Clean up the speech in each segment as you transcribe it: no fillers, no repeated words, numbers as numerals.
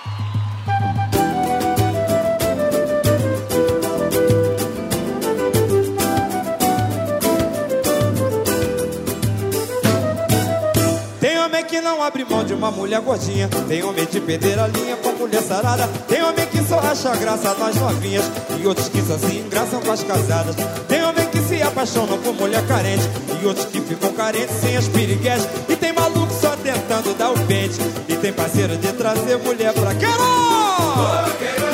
Que não abre mão de uma mulher gordinha. Tem homem de perder a linha com mulher sarada. Tem homem que só acha graça nas novinhas e outros que só se engraçam com as casadas. Tem homem que se apaixonam por mulher carente e outros que ficam carentes sem as piriguetes. E tem maluco só tentando dar o pente. E tem parceiro de trazer mulher pra Queiroz.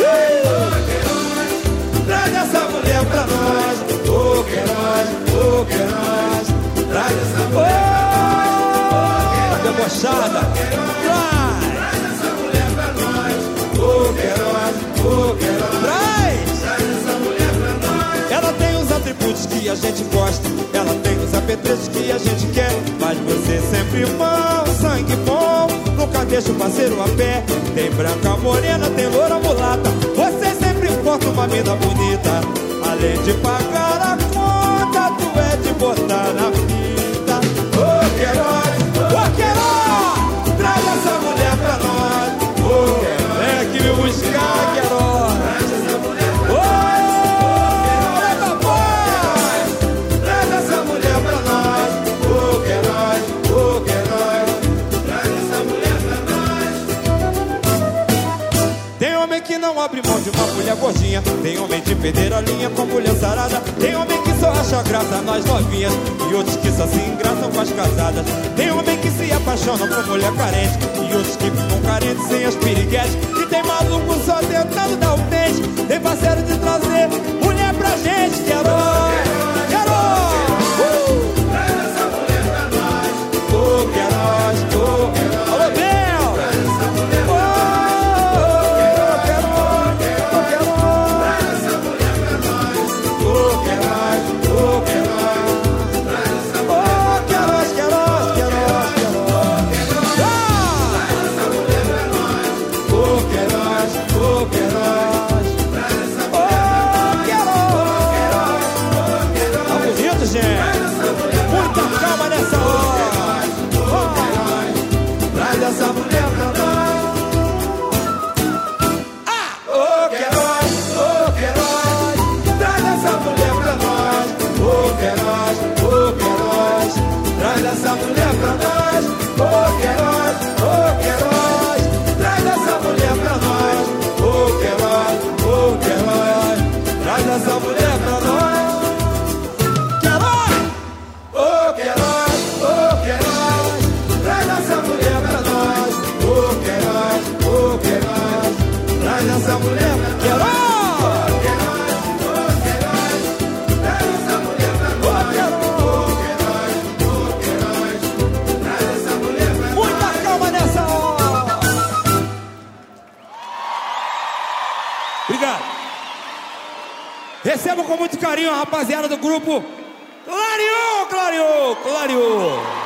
Traz essa mulher pra nós. Ô Queiroz, ô Queiroz, traz essa mulher. Debochada, traz essa mulher pra nós. Ô Queiroz, ô Queiroz, traz essa mulher pra nós. Ela tem os atributos que a gente gosta, ela tem os apetrechos que a gente quer. Mas você sempre bom, sangue bom, nunca deixa o parceiro a pé. Tem branca morena, tem loura mulata, você sempre porta uma mina bonita. Além de pagar a conta, tu é de botar na fita. Ô Queiroz, ô Queiroz, traz essa mulher pra nós. Ô Queiroz, vem aqui me buscar, Queiroz. Traz essa mulher pra nós. Traz essa mulher pra nós. Ô Queiroz, ô Queiroz, traz essa mulher pra nós. Tem homem que não abre mão de uma mulher gordinha. Tem homem de perder a linha com mulher sarada. Tem homem que só acha graça nas novinhas e outros que só se engraçam com as casadas. Tem homem que se apaixona por mulher carente e outros que ficam carentes sem as piriguetes. E tem maluco só tentando dar o pente. Tem parceiro de trazer mulher pra gente. Queiroz, Queiroz, traz essa mulher pra nós. ô Queiroz, ô Queiroz. Alô, Bel, traz essa mulher pra nós. Receba com muito carinho a rapaziada do grupo Clareou, Clareou, Clareou.